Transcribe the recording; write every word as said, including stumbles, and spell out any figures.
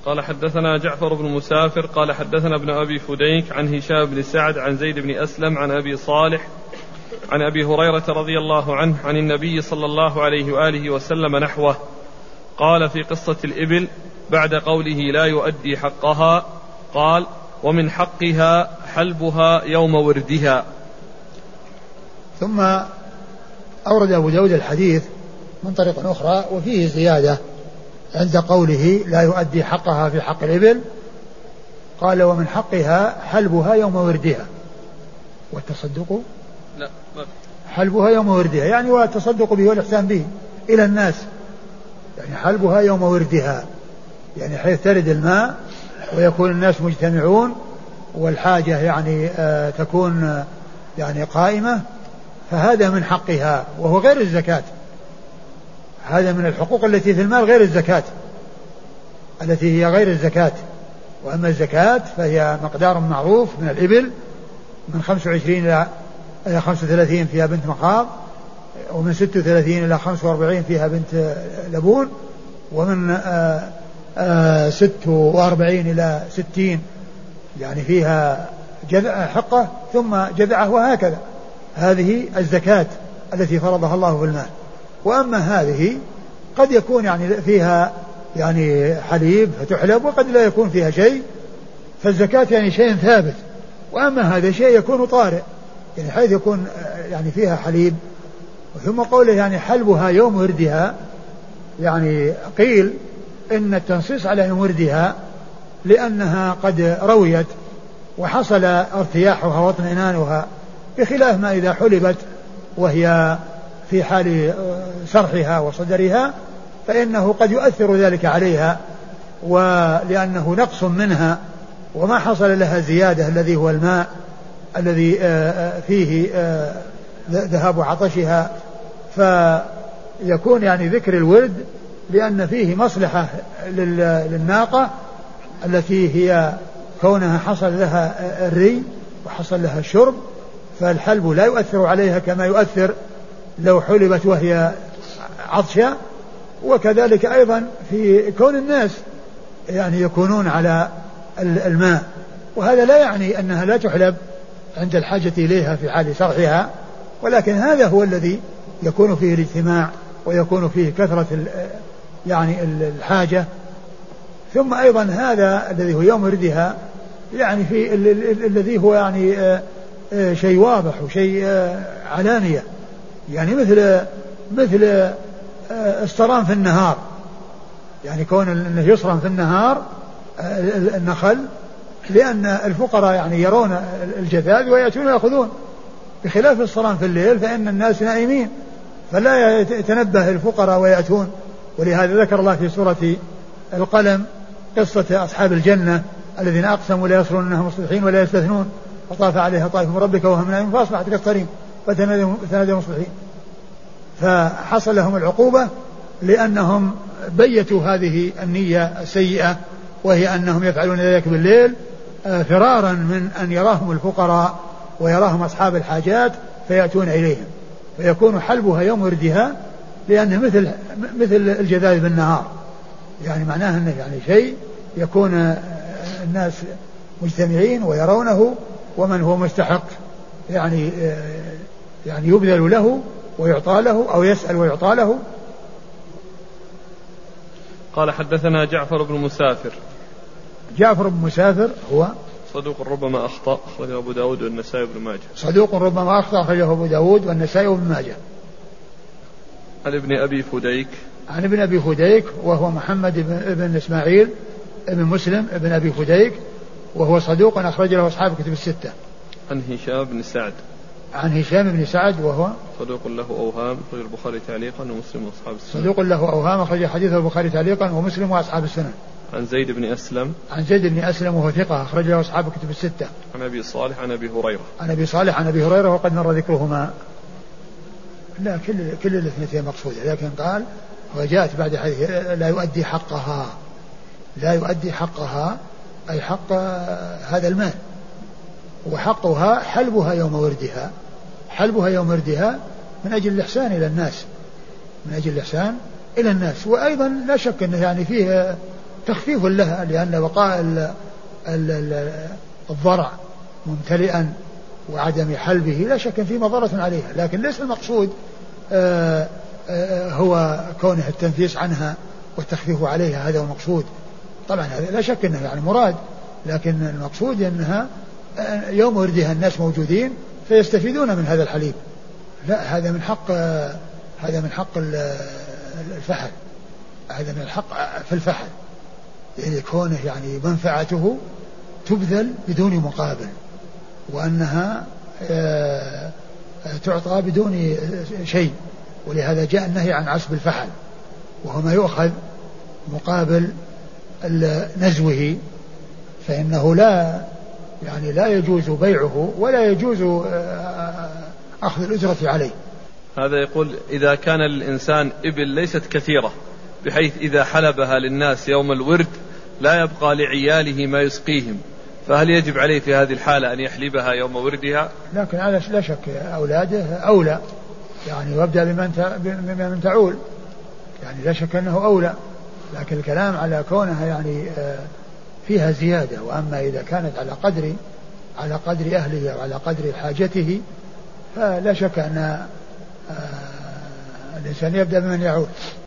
قال حدثنا جعفر بن مسافر قال حدثنا ابن أبي فديك عن هشام بن سعد عن زيد بن أسلم عن أبي صالح عن أبي هريرة رضي الله عنه عن النبي صلى الله عليه وآله وسلم نحوه. قال في قصة الإبل بعد قوله لا يؤدي حقها قال ومن حقها حلبها يوم وردها. ثم أورد أبو داود الحديث من طريق أخرى وفيه زيادة عند قوله لا يؤدي حقها في حق الإبل، قال ومن حقها حلبها يوم وردها والتصدق لا حلبها يوم وردها يعني والتصدق به والإحسان به إلى الناس، يعني حلبها يوم وردها يعني حيث ترد الماء ويكون الناس مجتمعون والحاجة يعني آه تكون آه يعني قائمة، فهذا من حقها وهو غير الزكاة. هذا من الحقوق التي في المال غير الزكاة، التي هي غير الزكاة. وأما الزكاة فهي مقدار معروف من الإبل من خمس وعشرين إلى خمس وثلاثين فيها بنت مخاض، ومن ست وثلاثين إلى خمس وأربعين فيها بنت لبون، ومن آآ آآ ست وأربعين إلى ستين يعني فيها جذع حقة ثم جذعه وهكذا. هذه الزكاة التي فرضها الله في المال. وأما هذه قد يكون يعني فيها يعني حليب فتحلب وقد لا يكون فيها شيء، فالزكاة يعني شيء ثابت. وأما هذا شيء يكون طارئ يعني حيث يكون يعني فيها حليب. ثم قوله يعني حلبها يوم وردها، يعني قيل إن التنصيص على يوم وردها لأنها قد رويت وحصل ارتياحها واطمئنانها، بخلاف ما إذا حلبت وهي في حال سرحها وصدرها فإنه قد يؤثر ذلك عليها، ولأنه نقص منها وما حصل لها زيادة الذي هو الماء الذي فيه ذهاب عطشها، فيكون يعني ذكر الورد لأن فيه مصلحة للناقة التي هي كونها حصل لها الري وحصل لها الشرب، فالحلب لا يؤثر عليها كما يؤثر لو حلبت وهي عطشة. وكذلك أيضا في كون الناس يعني يكونون على الماء، وهذا لا يعني أنها لا تحلب عند الحاجة إليها في حال سرحها، ولكن هذا هو الذي يكون فيه الاجتماع ويكون فيه كثرة يعني الحاجة. ثم أيضا هذا الذي هو يوم وردها يعني في الذي هو يعني شيء واضح وشيء علانية، يعني مثل مثل الصرام في النهار، يعني كون انه يصرم في النهار النخل لأن الفقراء يعني يرون الجذاذ ويأتون ويأخذون، بخلاف الصرام في الليل فإن الناس نائمين فلا يتنبه الفقراء ويأتون. ولهذا ذكر الله في سورة القلم قصة أصحاب الجنة الذين أقسموا لا يصرون أنهم مصلحين ولا يستثنون، فطاف عليها طائف من ربك وهم نائمون فأصبحت كالصريم فتنادوا مصلحين، فحصل لهم العقوبة لأنهم بيتوا هذه النية السيئة، وهي أنهم يفعلون ذلك بالليل فرارا من أن يراهم الفقراء ويراهم أصحاب الحاجات فيأتون إليهم، فيكون حلبها يوم وردها لأنه مثل مثل الجذاذ بالنهار، يعني معناه أنه يعني شيء يكون الناس مجتمعين ويرونه، ومن هو مستحق يعني يعني يبذل له ويعطى له أو يسأل ويعطى له. قال حدثنا جعفر بن مسافر. جعفر بن مسافر هو صدوق ربما أخطأ، أخرجه أبو داود والنسائي بن ماجه. صدوق ربما أخطأ، أخرجه أبو داود والنسائي بن ماجه. عن ابن أبي فديك. عن ابن أبي فديك وهو محمد بن, بن إسماعيل ابن مسلم ابن أبي فديك، وهو صدوق أخرج له أصحاب كتب الستة. عن هشام بن سعد. عن هشام بن سعد وهو صدوق له أوهام، أخرج البخاري تعليقا ومسلم وأصحاب السنن. صدوق له أوهام، أخرج حديثه البخاري تعليقا ومسلم وأصحاب السنن. عن زيد بن أسلم. عن زيد بن أسلم وهو ثقة، أخرج له أصحاب كتب الستة. عن أبي صالح عن أبي هريرة. عن أبي صالح عن أبي هريرة وقد مر ذكرهما. لا كل كل الاثنتين مقصودة، لكن قال وجاءت بعد حديث لا يؤدي حقها، لا يؤدي حقها أي حق هذا المال، وحقها حلبها يوم وردها، حلبها يوم وردها من أجل الإحسان إلى الناس، من أجل الإحسان إلى الناس. وأيضا لا شك أنه يعني فيه تخفيف لها، لأن بقاء الضرع ممتلئا وعدم حلبه لا شك فيه مضرة عليها، لكن ليس المقصود آآ آآ هو كونه التنفيس عنها والتخفيف عليها، هذا هو المقصود. طبعا هذا لا شك انه يعني مراد، لكن المقصود انها يوم وردها الناس موجودين فيستفيدون من هذا الحليب. لا، هذا من حق هذا من حق الفحل، هذا من الحق في الفحل، يعني كونه يعني منفعته تبذل بدون مقابل، وأنها تعطى بدون شيء، ولهذا جاء النهي عن عصب الفحل، وهو ما يؤخذ مقابل نزوه، فإنه لا يعني لا يجوز بيعه ولا يجوز أخذ الأجرة عليه. هذا يقول إذا كان للإنسان إبل ليست كثيرة بحيث إذا حلبها للناس يوم الورد لا يبقى لعياله ما يسقيهم، فهل يجب عليه في هذه الحالة أن يحلبها يوم وردها؟ لكن على لا شك أولاده أولى، يعني وابدأ بمن تعول، يعني لا شك أنه أولى، لكن الكلام على كونها يعني فيها زيادة. وأما إذا كانت على قدر على قدر أهله وعلى قدر حاجته فلا شك أن الإنسان يبدأ بمن يعول.